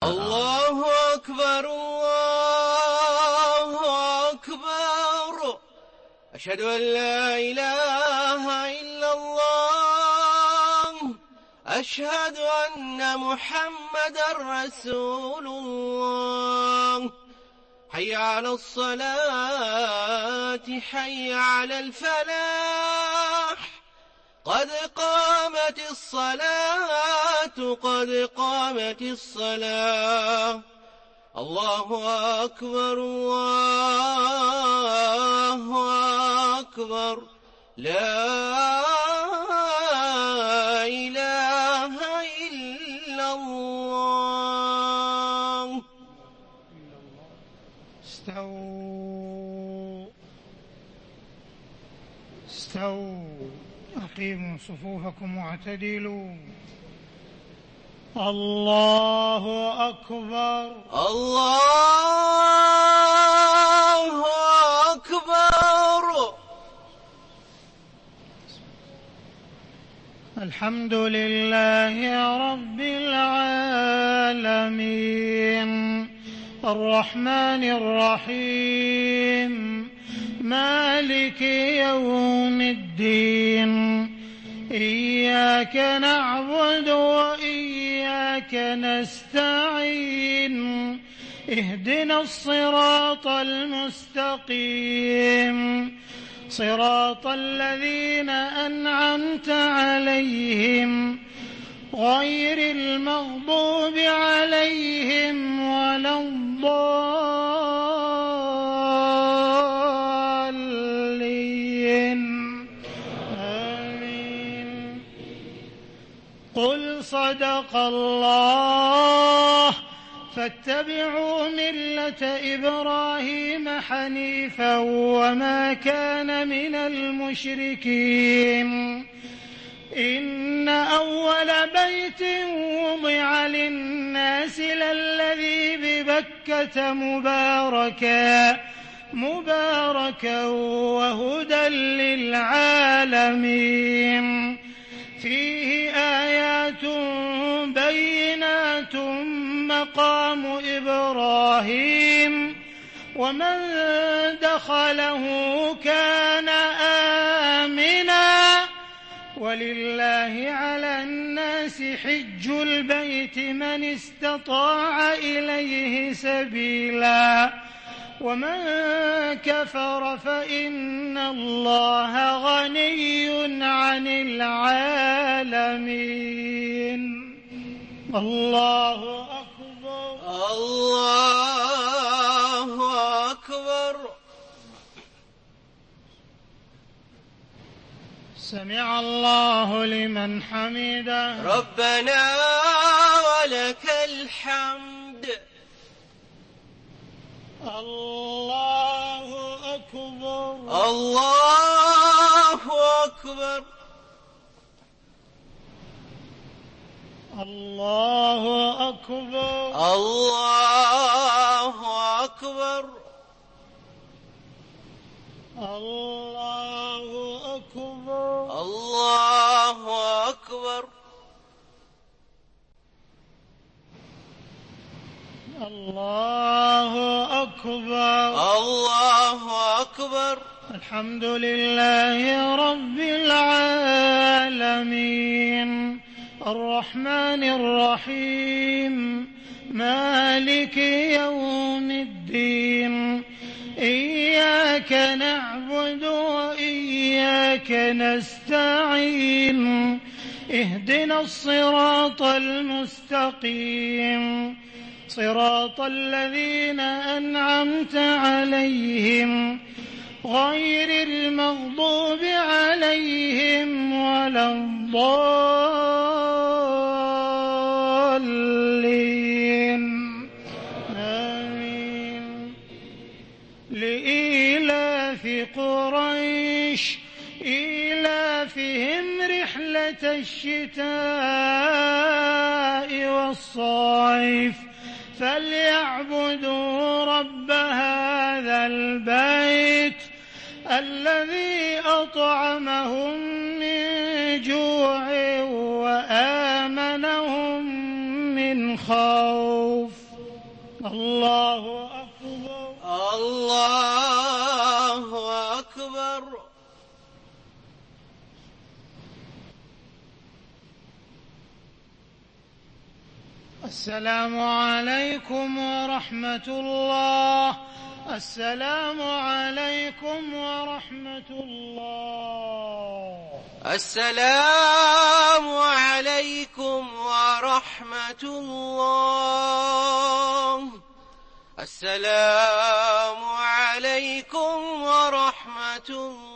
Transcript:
الله أكبر الله أكبر. أشهد أن لا إله إلا الله. أشهد أن محمدا رسول الله. حي على الصلاة حي على الفلاح. قد قامت الصلاة قد قامت الصلاة. الله أكبر الله أكبر. لا إله إلا الله. استووا أقيموا صفوفكم واعتدلوا. الله أكبر الله أكبر. الحمد لله رب العالمين الرحمن الرحيم مالك يوم الدين. إياك نعبد وإياك نستعين. اهدنا الصراط المستقيم صراط الذين أنعمت عليهم غير المغضوب عليهم ولا الضالين. آمين. قل صدق الله. فاتبعوا ملة إبراهيم حنيفا وما كان من المشركين. إن أول بيت وضع للناس للذي ببكة مباركا وهدى للعالمين. فيه آيات بينات مقام إبراهيم ومن دخله كان آمنا. ولله على الناس حج البيت من استطاع إليه سبيلا ومن كفر فإن الله غني عن العالمين. الله أكبر الله أكبر. سمع الله لمن حمده. ربنا ولك الحمد. الله أكبر الله أكبر. الله أكبر الله أكبر. الله أكبر الله أكبر. الله أكبر الله أكبر. الحمد لله رب العالمين الرحمن الرحيم مالك يوم الدين. إياك نعبد وإياك نستعين. اهدنا الصراط المستقيم صراط الذين أنعمت عليهم غير المغضوب عليهم ولا الضالين. آمين. لإيلاف قريش إيلافهم رحلة الشتاء والصيف فليعبدوا رب هذا البيت الذي أطعمهم من جوع وآمنهم من الخوف. الله أكبر. الله أكبر. السلام عليكم ورحمة الله. السلام عليكم ورحمة الله. السلام عليكم ورحمة الله. السلام عليكم ورحمة الله.